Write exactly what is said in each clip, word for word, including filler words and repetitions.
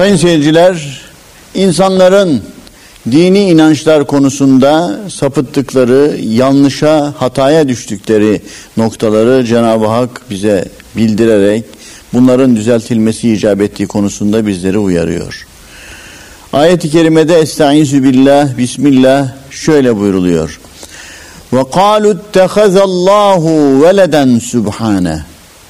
Sayın seyirciler, insanların dini inançlar konusunda sapıttıkları, yanlışa, hataya düştükleri noktaları Cenab-ı Hak bize bildirerek bunların düzeltilmesi icap ettiği konusunda bizleri uyarıyor. Ayet-i kerimede Estaizu billah, Bismillah şöyle buyruluyor. Ve kâlu ittehazallahu veleden subhane.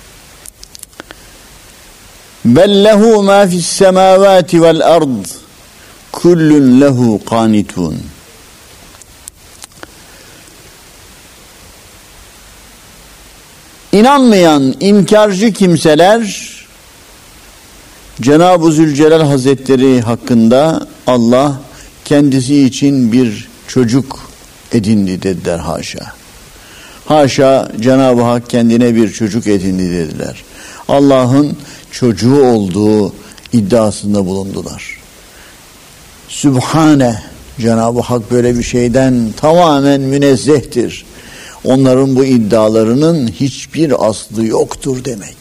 Bel lehu ma fis semavati vel ard. Kullun lehu qanitun. İnanmayan, inkarcı kimseler Cenab-ı Zülcelal Hazretleri hakkında Allah kendisi için bir çocuk edindi dediler, haşa. Haşa, Cenab-ı Hak kendine bir çocuk edindi dediler. Allah'ın çocuğu olduğu iddiasında bulundular. Sübhane, Cenab-ı Hak böyle bir şeyden tamamen münezzehtir. Onların bu iddialarının hiçbir aslı yoktur demek.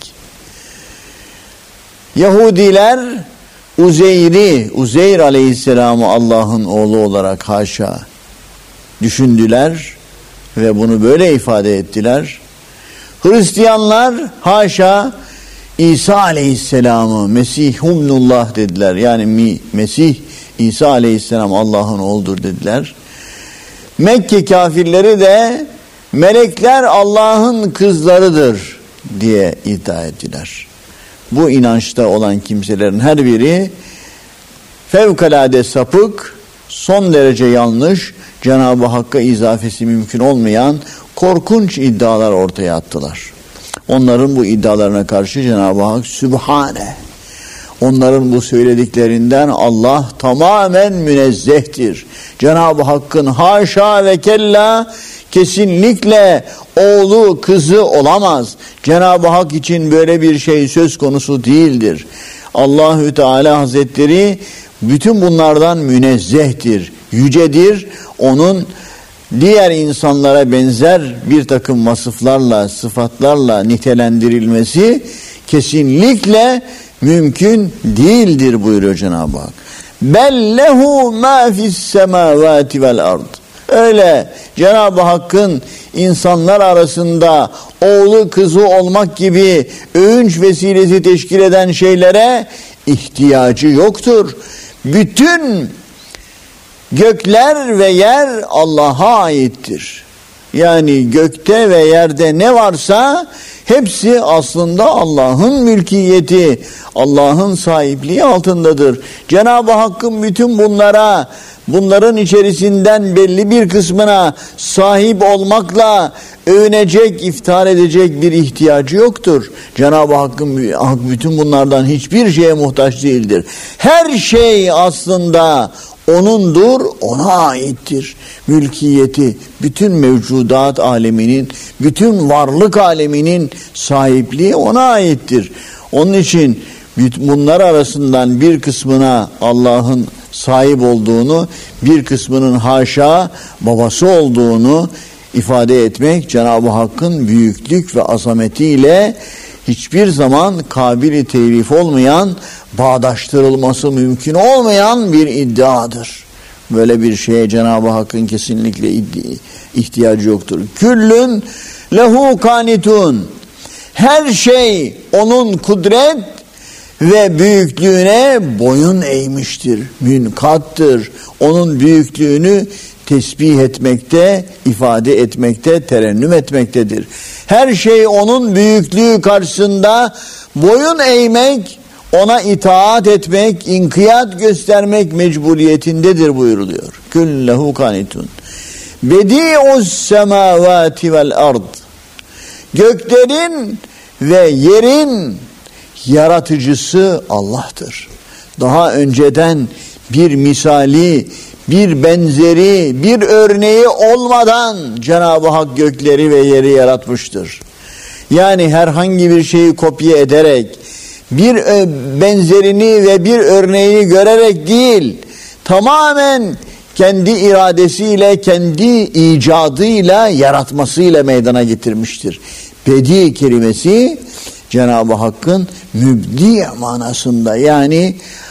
Yahudiler Uzeyr'i, Uzeyr Aleyhisselam'ı Allah'ın oğlu olarak haşa düşündüler ve bunu böyle ifade ettiler. Hristiyanlar haşa İsa Aleyhisselam'ı Mesihumnullah dediler. Yani Mesih İsa Aleyhisselam Allah'ın oğludur dediler. Mekke kafirleri de melekler Allah'ın kızlarıdır diye iddia ettiler. Bu inançta olan kimselerin her biri fevkalade sapık, son derece yanlış, Cenab-ı Hakk'a izafesi mümkün olmayan korkunç iddialar ortaya attılar. Onların bu iddialarına karşı Cenab-ı Hak Sübhane, onların bu söylediklerinden Allah tamamen münezzehtir. Cenab-ı Hakk'ın haşa ve kella kesinlikle oğlu kızı olamaz. Cenab-ı Hak için böyle bir şey söz konusu değildir. Allahü Teala Hazretleri bütün bunlardan münezzehtir, yücedir. Onun diğer insanlara benzer bir takım vasıflarla, sıfatlarla nitelendirilmesi kesinlikle mümkün değildir buyuruyor Cenab-ı Hak. Bellehu ma fis semavati vel ard. Öyle Cenab-ı Hakk'ın insanlar arasında oğlu kızı olmak gibi övünç vesilesi teşkil eden şeylere ihtiyacı yoktur. Bütün gökler ve yer Allah'a aittir. Yani gökte ve yerde ne varsa hepsi aslında Allah'ın mülkiyeti, Allah'ın sahipliği altındadır. Cenab-ı Hakk'ın bütün bunlara, bunların içerisinden belli bir kısmına sahip olmakla övünecek, iftihar edecek bir ihtiyacı yoktur. Cenab-ı Hakk'ın Hak bütün bunlardan hiçbir şeye muhtaç değildir. Her şey aslında O'nundur, O'na aittir. Mülkiyeti, bütün mevcudat aleminin, bütün varlık aleminin sahipliği O'na aittir. Onun için bunlar arasından bir kısmına Allah'ın sahip olduğunu, bir kısmının haşa babası olduğunu ifade etmek Cenab-ı Hakk'ın büyüklük ve azametiyle hiçbir zaman kabili tevlif olmayan, bağdaştırılması mümkün olmayan bir iddiadır. Böyle bir şeye Cenab-ı Hakk'ın kesinlikle ihtiyacı yoktur. Küllün lehu kanitun. Her şey onun kudret ve büyüklüğüne boyun eğmiştir, münkattır. Onun büyüklüğünü tesbih etmekte, ifade etmekte, terennüm etmektedir. Her şey onun büyüklüğü karşısında boyun eğmek, ona itaat etmek, inkiyat göstermek mecburiyetindedir buyuruluyor. Küllehu kanitun. Bedi'us semavati vel ard. Göklerin ve yerin yaratıcısı Allah'tır. Daha önceden bir misali, bir benzeri, bir örneği olmadan Cenab-ı Hak gökleri ve yeri yaratmıştır. Yani herhangi bir şeyi kopya ederek, bir benzerini ve bir örneğini görerek değil, tamamen kendi iradesiyle, kendi icadıyla, yaratmasıyla meydana getirmiştir. Bedi kelimesi Cenab-ı Hakk'ın mübdi manasında, yani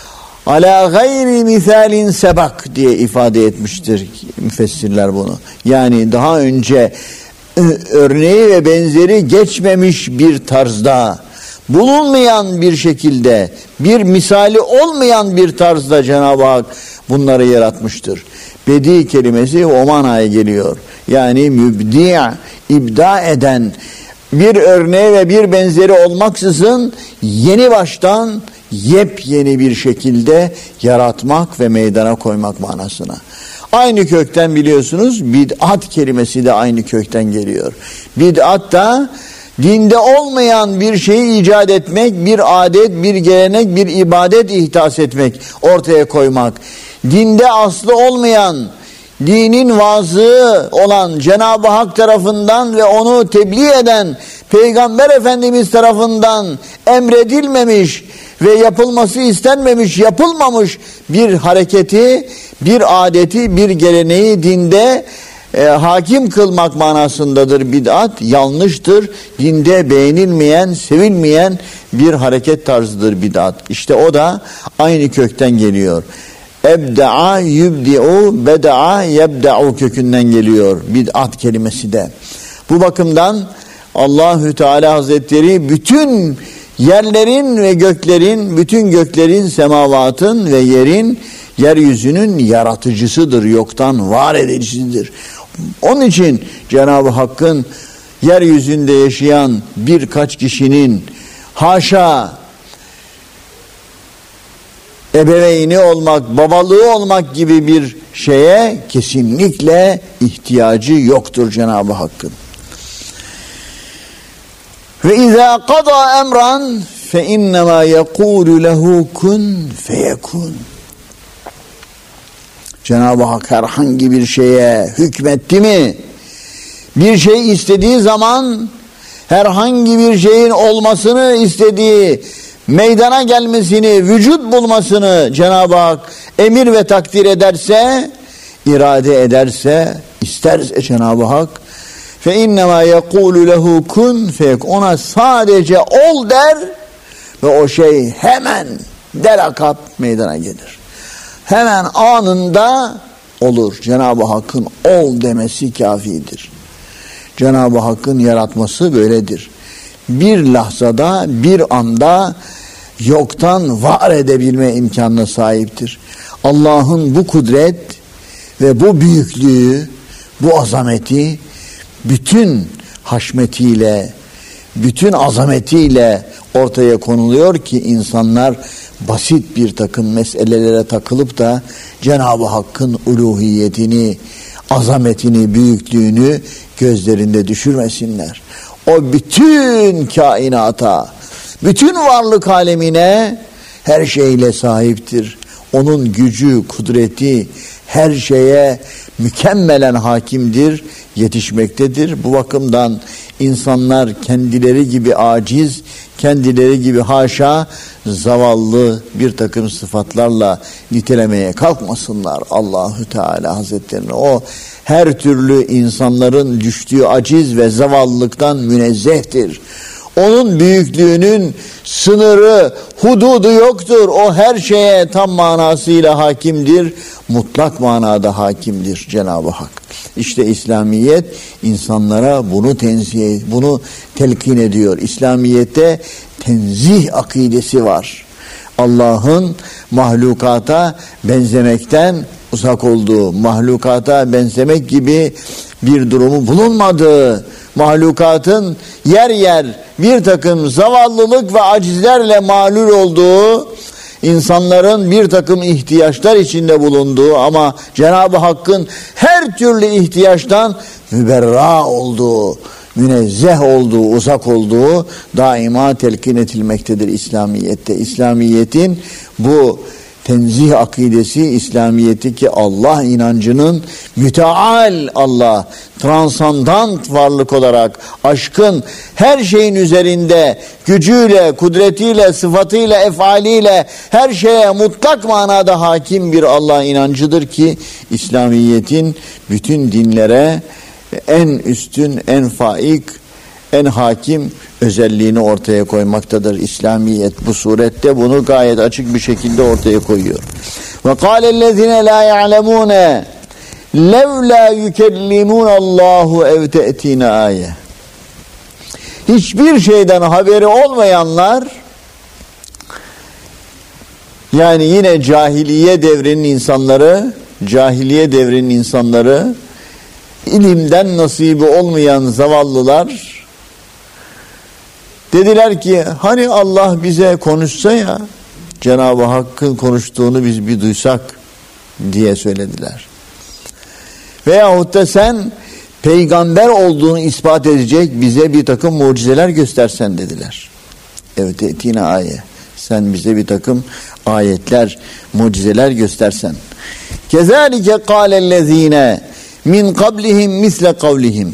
ala gayri misalin sebak diye ifade etmiştir müfessirler bunu. Yani daha önce örneği ve benzeri geçmemiş bir tarzda, bulunmayan bir şekilde, bir misali olmayan bir tarzda Cenab-ı Hak bunları yaratmıştır. Bedi kelimesi o manaya geliyor. Yani mübdi', ibda eden, bir örneği ve bir benzeri olmaksızın yeni baştan yepyeni bir şekilde yaratmak ve meydana koymak manasına. Aynı kökten biliyorsunuz bid'at kelimesi de aynı kökten geliyor. Bid'at da dinde olmayan bir şeyi icat etmek, bir adet, bir gelenek, bir ibadet ihdas etmek, ortaya koymak. Dinde aslı olmayan, dinin vazığı olan Cenab-ı Hak tarafından ve onu tebliğ eden Peygamber Efendimiz tarafından emredilmemiş ve yapılması istenmemiş, yapılmamış bir hareketi, bir adeti, bir geleneği dinde e, hakim kılmak manasındadır bid'at. Yanlıştır. Dinde beğenilmeyen, sevilmeyen bir hareket tarzıdır bid'at. İşte o da aynı kökten geliyor. Ebda'a yubdi'u beda'a yebda'u kökünden geliyor bid'at kelimesi de. Bu bakımdan Allahü Teala Hazretleri bütün yerlerin ve göklerin, bütün göklerin, semavatın ve yerin, yeryüzünün yaratıcısıdır, yoktan var edicisidir. Onun için Cenab-ı Hakk'ın yeryüzünde yaşayan birkaç kişinin haşa ebeveyni olmak, babalığı olmak gibi bir şeye kesinlikle ihtiyacı yoktur Cenab-ı Hakk'ın. Ve izâ qada emran fe innemâ yekûlü lehu kun feyekun. Cenab-ı Hak herhangi bir şeye hükmetti mi, bir şey istediği zaman, herhangi bir şeyin olmasını istediği, meydana gelmesini, vücut bulmasını Cenab-ı Hak emir ve takdir ederse, irade ederse, isterse Cenab-ı Hak fe innemâ yekûlü lehu kun feyekun, ona sadece ol der ve o şey hemen derakap meydana gelir. Hemen anında olur. Cenab-ı Hakk'ın ol demesi kafidir. Cenab-ı Hakk'ın yaratması böyledir. Bir lahzada, bir anda yoktan var edebilme imkanına sahiptir. Allah'ın bu kudret ve bu büyüklüğü, bu azameti bütün haşmetiyle, bütün azametiyle ortaya konuluyor ki insanlar basit bir takım meselelere takılıp da Cenab-ı Hakk'ın uluhiyetini, azametini, büyüklüğünü gözlerinde düşürmesinler. O bütün kainata, bütün varlık alemine her şeyle sahiptir. Onun gücü, kudreti her şeye mükemmelen hakimdir, yetişmektedir. Bu bakımdan insanlar kendileri gibi aciz, kendileri gibi haşa zavallı bir takım sıfatlarla nitelemeye kalkmasınlar Allahü Teala Hazretlerini. O her türlü insanların düştüğü aciz ve zavallılıktan münezzehtir. Onun büyüklüğünün sınırı, hududu yoktur. O her şeye tam manasıyla hakimdir. Mutlak manada hakimdir Cenab-ı Hak. İşte İslamiyet insanlara bunu tenzih, bunu telkin ediyor. İslamiyette tenzih akidesi var. Allah'ın mahlukata benzemekten uzak olduğu, mahlukata benzemek gibi bir durumu bulunmadığı, mahlukatın yer yer bir takım zavallılık ve acizlerle mağlul olduğu, insanların bir takım ihtiyaçlar içinde bulunduğu ama Cenab-ı Hakk'ın her türlü ihtiyaçtan müberra olduğu, münezzeh olduğu, uzak olduğu daima telkin edilmektedir İslamiyet'te. İslamiyet'in bu tenzih akidesi, İslamiyet'i ki Allah inancının müteal Allah, transandant varlık olarak aşkın her şeyin üzerinde gücüyle, kudretiyle, sıfatıyla, efaliyle her şeye mutlak manada hakim bir Allah inancıdır ki İslamiyet'in bütün dinlere en üstün, en faik, en hakim özelliğini ortaya koymaktadır. İslamiyet bu surette bunu gayet açık bir şekilde ortaya koyuyor. Ve kâlellezine lâ ya'lemûne levlâ yükellimûnallâhu ev te'tîne âye. Hiçbir şeyden haberi olmayanlar, yani yine cahiliye devrinin insanları, cahiliye devrinin insanları, ilimden nasibi olmayan zavallılar dediler ki hani Allah bize konuşsa ya, Cenab-ı Hakk'ın konuştuğunu biz bir duysak diye söylediler. Veyahut da sen peygamber olduğunu ispat edecek bize bir takım mucizeler göstersen dediler. Evet, etine ayet. Sen bize bir takım ayetler, mucizeler göstersen. Kezalike kâlellezîne min kablihim misle kavlihim.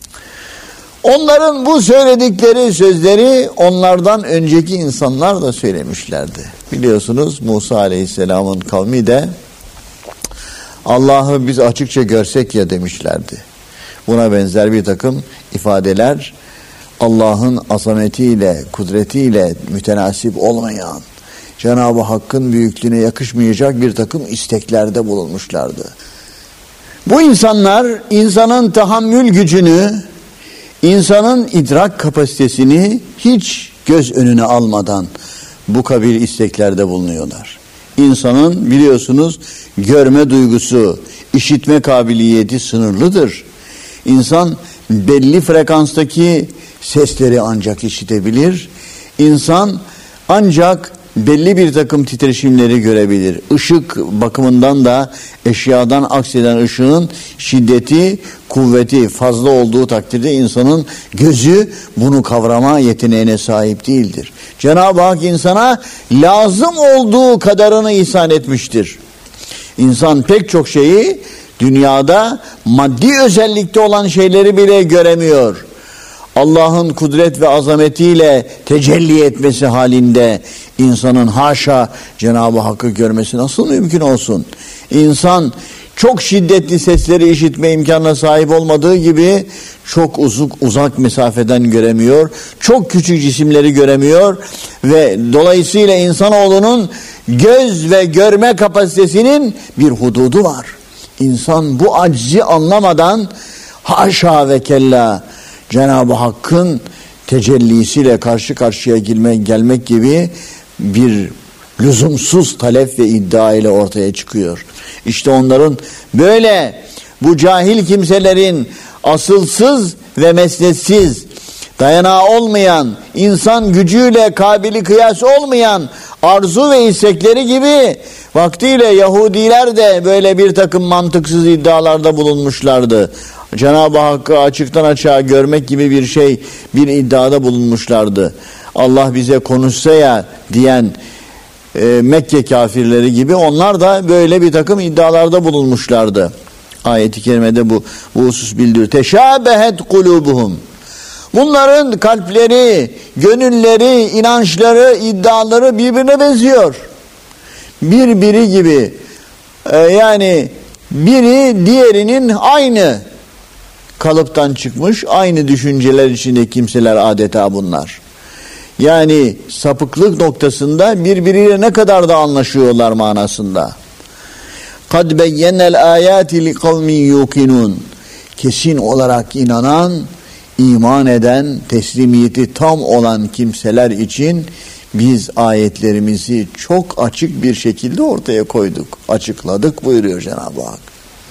Onların bu söyledikleri sözleri onlardan önceki insanlar da söylemişlerdi. Biliyorsunuz Musa Aleyhisselam'ın kavmi de Allah'ı biz açıkça görsek ya demişlerdi. Buna benzer bir takım ifadeler Allah'ın azametiyle, kudretiyle mütenasip olmayan, Cenab-ı Hakk'ın büyüklüğüne yakışmayacak bir takım isteklerde bulunmuşlardı. Bu insanlar insanın tahammül gücünü, insanın idrak kapasitesini hiç göz önüne almadan bu kabil isteklerde bulunuyorlar. İnsanın biliyorsunuz görme duygusu, işitme kabiliyeti sınırlıdır. İnsan belli frekanstaki sesleri ancak işitebilir. İnsan ancak belli bir takım titreşimleri görebilir. Işık bakımından da eşyadan akseden ışığın şiddeti, kuvveti fazla olduğu takdirde insanın gözü bunu kavrama yeteneğine sahip değildir. Cenab-ı Hak insana lazım olduğu kadarını ihsan etmiştir. İnsan pek çok şeyi dünyada maddi özellikte olan şeyleri bile göremiyor. Allah'ın kudret ve azametiyle tecelli etmesi halinde insanın haşa Cenab-ı Hakk'ı görmesi nasıl mümkün olsun? İnsan çok şiddetli sesleri işitme imkanına sahip olmadığı gibi çok uzak, uzak mesafeden göremiyor, çok küçük cisimleri göremiyor ve dolayısıyla insanoğlunun göz ve görme kapasitesinin bir hududu var. İnsan bu aczi anlamadan haşa ve kella Cenab-ı Hakk'ın tecellisiyle karşı karşıya gelmek, gelmek gibi bir lüzumsuz talep ve iddia ile ortaya çıkıyor. İşte onların böyle bu cahil kimselerin asılsız ve mesnetsiz, dayanağı olmayan, insan gücüyle kabili kıyas olmayan arzu ve istekleri gibi vaktiyle Yahudiler de böyle bir takım mantıksız iddialarda bulunmuşlardı. Cenab-ı Hakk'ı açıktan açığa görmek gibi bir şey, bir iddiada bulunmuşlardı. Allah bize konuşsa ya diyen e, Mekke kafirleri gibi onlar da böyle bir takım iddialarda bulunmuşlardı. Ayet-i kerimede bu, bu husus bildiriyor. Teşabehet kulubuhum. Bunların kalpleri, gönülleri, inançları, iddiaları birbirine benziyor. Birbiri gibi. Ee, yani biri diğerinin aynı kalıptan çıkmış, aynı düşünceler içinde kimseler adeta bunlar. Yani sapıklık noktasında birbiriyle ne kadar da anlaşıyorlar manasında. قَدْ بَيَّنَّ الْآيَاتِ لِقَوْمٍ يُوقِنُونَ. Kesin olarak inanan, iman eden, teslimiyeti tam olan kimseler için biz ayetlerimizi çok açık bir şekilde ortaya koyduk, açıkladık buyuruyor Cenab-ı Hak.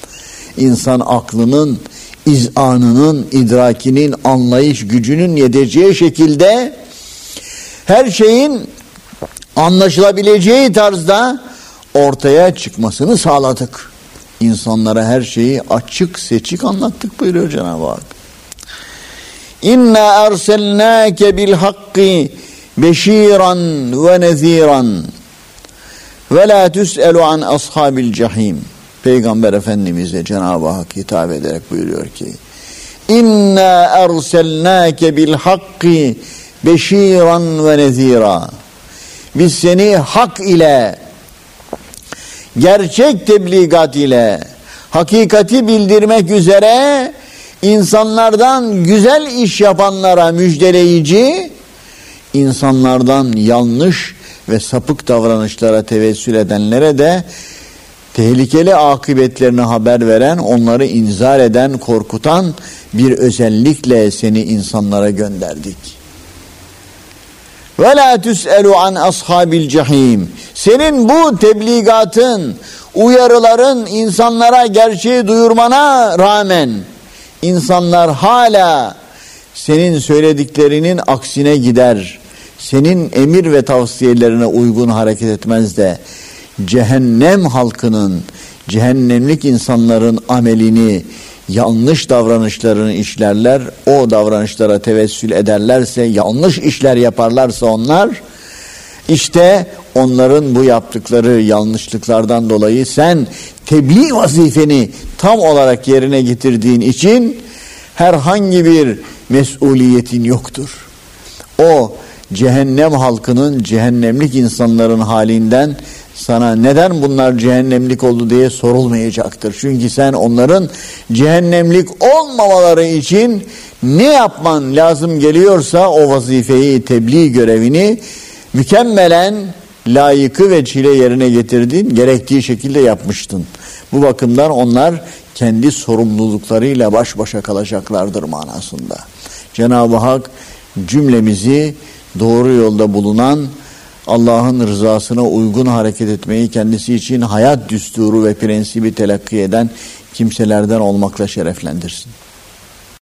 İnsan aklının, izanının, idrakinin, anlayış gücünün yeteceği şekilde her şeyin anlaşılabileceği tarzda ortaya çıkmasını sağladık. İnsanlara her şeyi açık seçik anlattık buyuruyor Cenab-ı Hak. İnna erselnâke bil hakki beşîran ve nezîran ve la tüs'elu an ashabil cehîm. Peygamber Efendimiz'e Cenab-ı Hak hitap ederek buyuruyor ki İnna erselnâke bil hakki beşîran ve nezîra. Biz seni hak ile, gerçek tebligat ile, hakikati bildirmek üzere insanlardan güzel iş yapanlara müjdeleyici, insanlardan yanlış ve sapık davranışlara tevessül edenlere de tehlikeli akıbetlerini haber veren, onları inzar eden, korkutan bir özellikle seni insanlara gönderdik. Ve la tüs'elu an ashabil cehim. Senin bu tebligatın, uyarıların insanlara gerçeği duyurmana rağmen insanlar hala senin söylediklerinin aksine gider, senin emir ve tavsiyelerine uygun hareket etmez de cehennem halkının, cehennemlik insanların amelini, yanlış davranışlarını işlerler, o davranışlara tevessül ederlerse, yanlış işler yaparlarsa onlar, işte onların bu yaptıkları yanlışlıklardan dolayı sen tebliğ vazifeni tam olarak yerine getirdiğin için herhangi bir mesuliyetin yoktur. O cehennem halkının, cehennemlik insanların halinden sana neden bunlar cehennemlik oldu diye sorulmayacaktır. Çünkü sen onların cehennemlik olmamaları için ne yapman lazım geliyorsa o vazifeyi, tebliğ görevini mükemmelen layıkı ve çile yerine getirdin, gerektiği şekilde yapmıştın. Bu bakımdan onlar kendi sorumluluklarıyla baş başa kalacaklardır manasında. Cenab-ı Hak cümlemizi doğru yolda bulunan, Allah'ın rızasına uygun hareket etmeyi kendisi için hayat düsturu ve prensibi telakki eden kimselerden olmakla şereflendirsin.